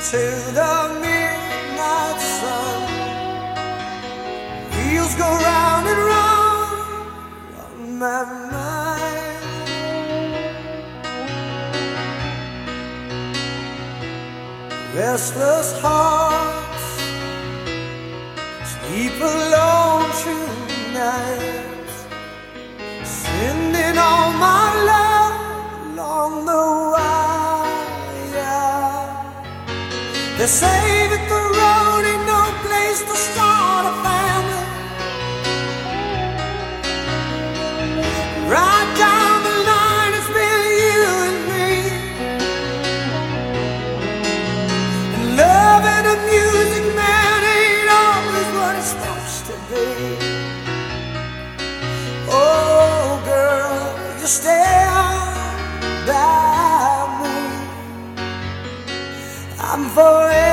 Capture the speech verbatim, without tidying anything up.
till the midnight sun. Wheels go round and round on my mind. Restless hearts sleep alone tonight, sending all my love along the wire. They say that the road ain't no place to start a family. Right down the line, it's been you and me, and loving a music man ain't always what it's supposed to be. Oh girl, you stand by me, I'm forever